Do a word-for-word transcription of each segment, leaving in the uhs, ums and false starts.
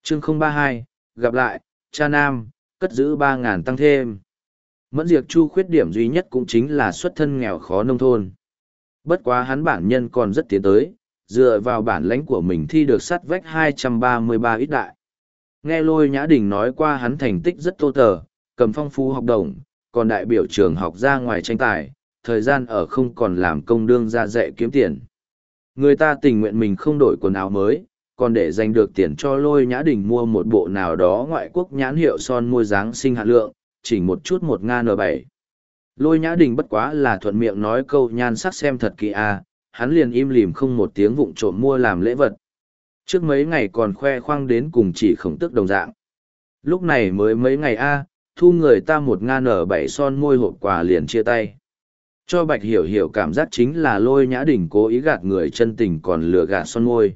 chương không ba hai, gặp lại, cha nam, cất giữ ba ngàn tăng thêm. Mẫn Diệp Chu khuyết điểm duy nhất cũng chính là xuất thân nghèo khó nông thôn. Bất quá hắn bản nhân còn rất tiến tới, dựa vào bản lãnh của mình thi được sắt vách hai trăm ba mươi ba ít đại. Nghe Lôi Nhã Đình nói qua hắn thành tích rất tô tờ, cầm phong phú học đồng, còn đại biểu trường học ra ngoài tranh tài, thời gian ở không còn làm công đương ra dạy kiếm tiền. Người ta tình nguyện mình không đổi quần áo mới, còn để dành được tiền cho Lôi Nhã Đình mua một bộ nào đó ngoại quốc nhãn hiệu son môi dáng sinh hạn lượng, chỉ một chút một n bảy. Lôi Nhã Đình bất quá là thuận miệng nói câu nhan sắc xem thật kỹ à, hắn liền im lìm không một tiếng vụng trộm mua làm lễ vật. Trước mấy ngày còn khoe khoang đến cùng chỉ khổng tức đồng dạng. Lúc này mới mấy ngày a, thu người ta một n bảy son môi hộp quà liền chia tay. Cho Bạch Hiểu Hiểu cảm giác chính là Lôi Nhã Đình cố ý gạt người chân tình còn lừa gạt son môi.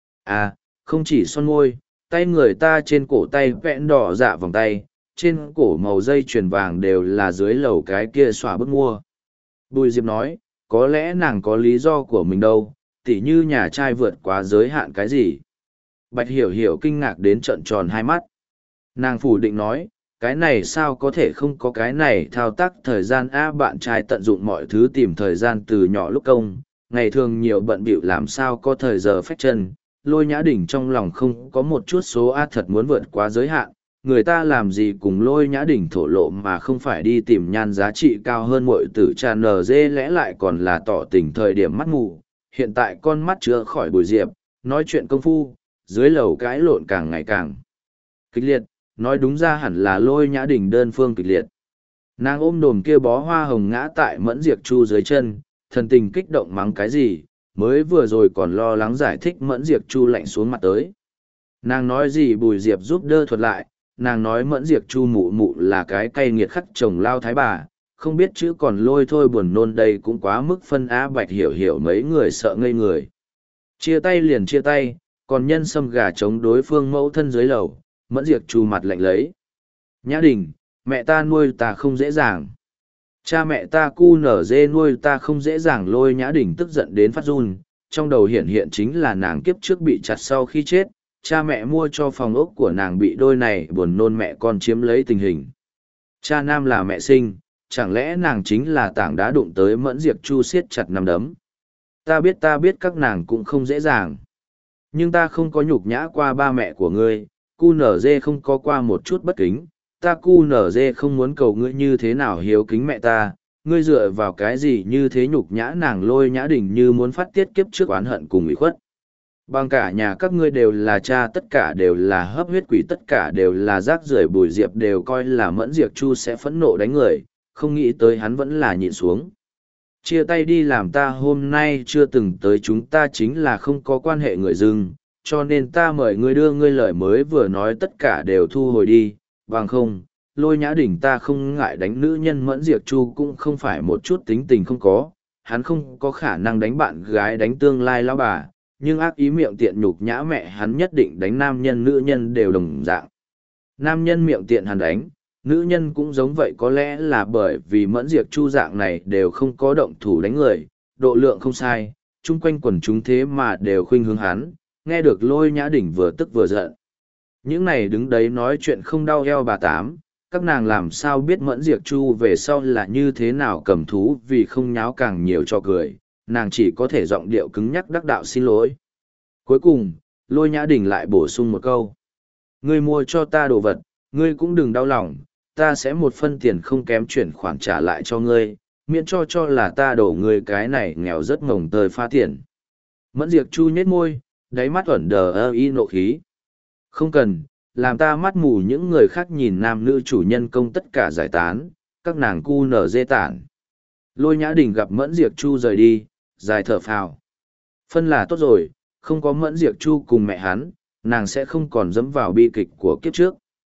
À, không chỉ son môi, tay người ta trên cổ tay vẽn đỏ dạ vòng tay, trên cổ màu dây chuyền vàng đều là dưới lầu cái kia xòa bức mua. Bùi Diệp nói, có lẽ nàng có lý do của mình đâu, tỉ như nhà trai vượt quá giới hạn cái gì. Bạch Hiểu Hiểu kinh ngạc đến trợn tròn hai mắt. Nàng phủ định nói, cái này sao có thể không có cái này thao tác thời gian a, bạn trai tận dụng mọi thứ tìm thời gian từ nhỏ lúc công, ngày thường nhiều bận bịu làm sao có thời giờ phách chân. Lôi Nhã Đình trong lòng không có một chút số a thật muốn vượt quá giới hạn, người ta làm gì cùng Lôi Nhã Đình thổ lộ mà không phải đi tìm nhan giá trị cao hơn muội tử trà nở dê, lẽ lại còn là tỏ tình thời điểm mắt mù. Hiện tại con mắt chưa khỏi Bùi Diệp, nói chuyện công phu, dưới lầu cãi lộn càng ngày càng kịch liệt, nói đúng ra hẳn là Lôi Nhã Đình đơn phương kịch liệt. Nàng ôm đồm kia bó hoa hồng ngã tại Mẫn Diệp Chu dưới chân, thần tình kích động mắng cái gì, mới vừa rồi còn lo lắng giải thích Mẫn Diệp Chu lạnh xuống mặt tới. Nàng nói gì Bùi Diệp giúp đỡ thuật lại, nàng nói Mẫn Diệp Chu mụ mụ là cái cay nghiệt khắc chồng lao thái bà, không biết chữ còn lôi thôi buồn nôn đây cũng quá mức phân á. Bạch Hiểu Hiểu mấy người sợ ngây người. Chia tay liền chia tay, còn nhân sâm gà chống đối phương mẫu thân dưới lầu, Mẫn Diệp Chu mặt lạnh lấy. Nhã Đình, mẹ ta nuôi ta không dễ dàng. Cha mẹ ta cu nở dê nuôi ta không dễ dàng. Lôi Nhã Đình tức giận đến phát run, trong đầu hiện hiện chính là nàng kiếp trước bị chặt sau khi chết, cha mẹ mua cho phòng ốc của nàng bị đôi này buồn nôn mẹ con chiếm lấy tình hình. Cha nam là mẹ sinh, chẳng lẽ nàng chính là tảng đá đụng tới Mẫn Diệp Chu siết chặt nắm đấm. Ta biết ta biết các nàng cũng không dễ dàng. Nhưng ta không có nhục nhã qua ba mẹ của ngươi, cu nở dê không có qua một chút bất kính, ta cu nở dê không muốn cầu ngươi như thế nào hiếu kính mẹ ta, ngươi dựa vào cái gì như thế nhục nhã nàng. Lôi Nhã Đình như muốn phát tiết kiếp trước oán hận cùng ủy khuất. Bằng cả nhà các ngươi đều là cha, tất cả đều là hấp huyết quỷ, tất cả đều là rác rưởi. Bùi Diệp đều coi là Mẫn Diệp Chu sẽ phẫn nộ đánh người, không nghĩ tới hắn vẫn là nhịn xuống. Chia tay đi làm ta hôm nay chưa từng tới, chúng ta chính là không có quan hệ người dưng, cho nên ta mời ngươi đưa ngươi lời mới vừa nói tất cả đều thu hồi đi, bằng không, Lôi Nhã Đình ta không ngại đánh nữ nhân. Mẫn Diệp Chu cũng không phải một chút tính tình không có, hắn không có khả năng đánh bạn gái đánh tương lai lão bà, nhưng ác ý miệng tiện nhục nhã mẹ hắn nhất định đánh nam nhân nữ nhân đều đồng dạng. Nam nhân miệng tiện hắn đánh, nữ nhân cũng giống vậy, có lẽ là bởi vì Mẫn Diệp Chu dạng này đều không có động thủ đánh người, độ lượng không sai, chung quanh quần chúng thế mà đều khuynh hướng hắn. Nghe được Lôi Nhã Đình vừa tức vừa giận. Những này đứng đấy nói chuyện không đau eo bà tám, các nàng làm sao biết Mẫn Diệp Chu về sau là như thế nào cầm thú, vì không nháo càng nhiều cho cười, nàng chỉ có thể giọng điệu cứng nhắc đắc đạo xin lỗi. Cuối cùng, Lôi Nhã Đình lại bổ sung một câu. Ngươi mua cho ta đồ vật, ngươi cũng đừng đau lòng, ta sẽ một phân tiền không kém chuyển khoản trả lại cho ngươi, miễn cho cho là ta đổ ngươi cái này nghèo rất ngồng tơi pha tiền. Mẫn Diệp Chu nhếch môi, đáy mắt ẩn đờ ơ y nộ khí. Không cần, làm ta mắt mù những người khác nhìn nam nữ chủ nhân công tất cả giải tán, các nàng cu nở dê tản. Lôi Nhã Đình gặp Mẫn Diệp Chu rời đi, dài thở phào. Phân là tốt rồi, không có Mẫn Diệp Chu cùng mẹ hắn, nàng sẽ không còn dẫm vào bi kịch của kiếp trước.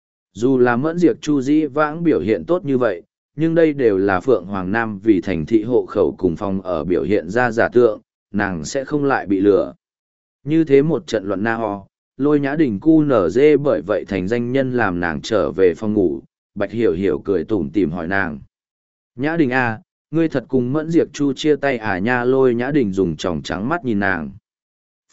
Dù là Mẫn Diệp Chu dĩ vãng biểu hiện tốt như vậy, nhưng đây đều là Phượng Hoàng Nam vì thành thị hộ khẩu cùng phòng ở biểu hiện ra giả tượng, nàng sẽ không lại bị lừa. Như thế một trận luận na ho, Lôi Nhã Đình cu nở dê bởi vậy thành danh nhân làm nàng trở về phòng ngủ. Bạch Hiểu Hiểu cười tủm tỉm hỏi nàng. Nhã Đình à, ngươi thật cùng Mẫn Diệp Chu chia tay à nha? Lôi Nhã Đình dùng tròng trắng mắt nhìn nàng.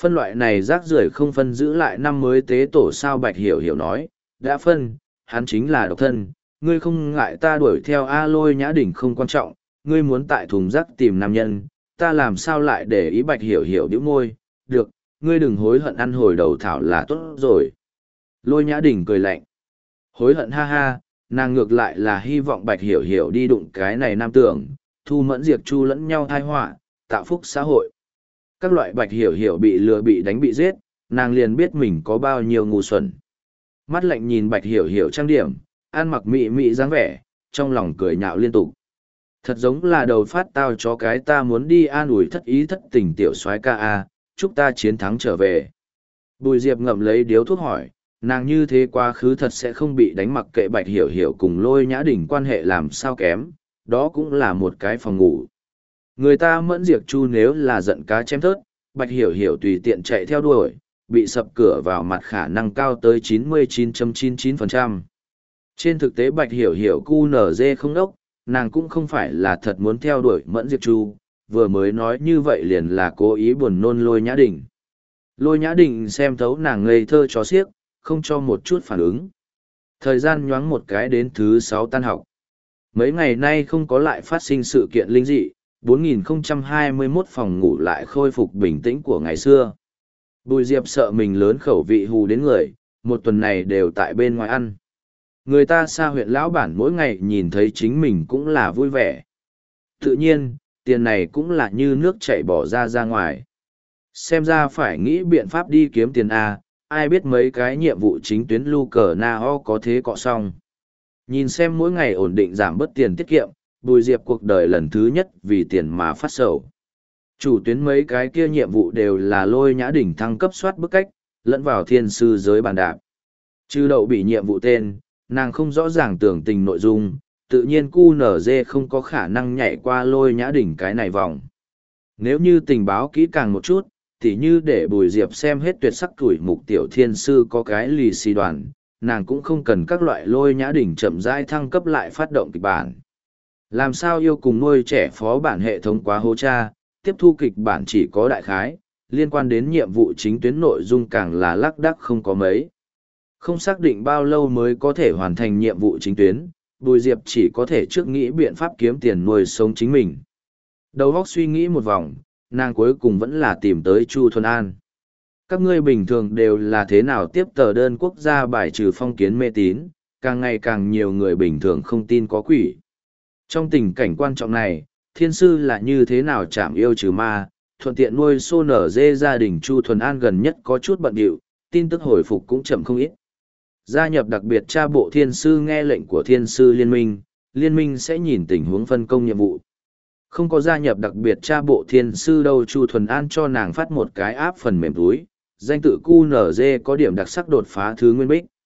Phân loại này rác rưởi không phân giữ lại năm mới tế tổ sao Bạch Hiểu Hiểu nói, đã phân, hắn chính là độc thân, ngươi không ngại ta đuổi theo A Lôi Nhã Đỉnh không quan trọng, ngươi muốn tại thùng rác tìm nam nhân, ta làm sao lại để ý Bạch Hiểu Hiểu bĩu môi, được, ngươi đừng hối hận ăn hồi đầu thảo là tốt rồi. Lôi Nhã Đỉnh cười lạnh, hối hận ha ha, nàng ngược lại là hy vọng Bạch Hiểu Hiểu đi đụng cái này nam tưởng, thu mẫn diệt chu lẫn nhau thai họa, tạo phúc xã hội. Các loại Bạch Hiểu Hiểu bị lừa bị đánh bị giết, nàng liền biết mình có bao nhiêu ngu xuẩn. Mắt lạnh nhìn Bạch Hiểu Hiểu trang điểm, ăn mặc mị mị dáng vẻ, trong lòng cười nhạo liên tục. Thật giống là đầu phát tao cho cái ta muốn đi an ủi thất ý thất tình tiểu soái ca a, chúc ta chiến thắng trở về. Bùi Diệp ngậm lấy điếu thuốc hỏi, nàng như thế quá khứ thật sẽ không bị đánh, mặc kệ Bạch Hiểu Hiểu cùng Lôi Nhã Đỉnh quan hệ làm sao kém, đó cũng là một cái phòng ngủ. Người ta Mẫn Diệp Chu nếu là giận cá chém thớt, Bạch Hiểu Hiểu tùy tiện chạy theo đuổi, bị sập cửa vào mặt khả năng cao tới chín mươi chín phẩy chín chín phần trăm. Trên thực tế Bạch Hiểu Hiểu cu nở dê không đốc, nàng cũng không phải là thật muốn theo đuổi Mẫn Diệp Chu, vừa mới nói như vậy liền là cố ý buồn nôn Lôi Nhã Đỉnh. Lôi Nhã Đỉnh xem thấu nàng ngây thơ chó xiếc, không cho một chút phản ứng. Thời gian nhoáng một cái đến thứ sáu tan học. Mấy ngày nay không có lại phát sinh sự kiện linh dị, bốn nghìn không trăm hai mươi mốt phòng ngủ lại khôi phục bình tĩnh của ngày xưa. Bùi Diệp sợ mình lớn khẩu vị hù đến người, một tuần này đều tại bên ngoài ăn. Người ta xa huyện lão bản mỗi ngày nhìn thấy chính mình cũng là vui vẻ. Tự nhiên, tiền này cũng là như nước chảy bỏ ra ra ngoài. Xem ra phải nghĩ biện pháp đi kiếm tiền A, ai biết mấy cái nhiệm vụ chính tuyến lưu cờ na ho có thế cọ xong. Nhìn xem mỗi ngày ổn định giảm bớt tiền tiết kiệm, Bùi Diệp cuộc đời lần thứ nhất vì tiền mà phát sầu. Chủ tuyến mấy cái kia nhiệm vụ đều là Lôi Nhã Đỉnh thăng cấp soát bức cách, lẫn vào thiên sư giới bàn đạp. Chứ đậu bị nhiệm vụ tên, nàng không rõ ràng tưởng tình nội dung, tự nhiên cu nở dê không có khả năng nhảy qua Lôi Nhã Đỉnh cái này vòng. Nếu như tình báo kỹ càng một chút, thì như để Bùi Diệp xem hết tuyệt sắc tuổi mục tiểu thiên sư có cái lì xì đoàn, nàng cũng không cần các loại Lôi Nhã Đỉnh chậm rãi thăng cấp lại phát động kịch bản. Làm sao yêu cùng nuôi trẻ phó bản hệ thống quá hố cha, tiếp thu kịch bản chỉ có đại khái, liên quan đến nhiệm vụ chính tuyến nội dung càng là lác đác không có mấy. Không xác định bao lâu mới có thể hoàn thành nhiệm vụ chính tuyến, Bùi Diệp chỉ có thể trước nghĩ biện pháp kiếm tiền nuôi sống chính mình. Đầu óc suy nghĩ một vòng, nàng cuối cùng vẫn là tìm tới Chu Thuần An. Các ngươi bình thường đều là thế nào tiếp tờ đơn quốc gia bài trừ phong kiến mê tín, càng ngày càng nhiều người bình thường không tin có quỷ. Trong tình cảnh quan trọng này, thiên sư là như thế nào chạm yêu trừ ma, thuận tiện nuôi xô nở dê gia đình Chu Thuần An gần nhất có chút bận điệu, tin tức hồi phục cũng chậm không ít. Gia nhập đặc biệt tra bộ thiên sư nghe lệnh của thiên sư liên minh, liên minh sẽ nhìn tình huống phân công nhiệm vụ. Không có gia nhập đặc biệt tra bộ thiên sư đâu, Chu Thuần An cho nàng phát một cái áp phần mềm túi, danh tự cu nở dê có điểm đặc sắc đột phá thứ nguyên bích.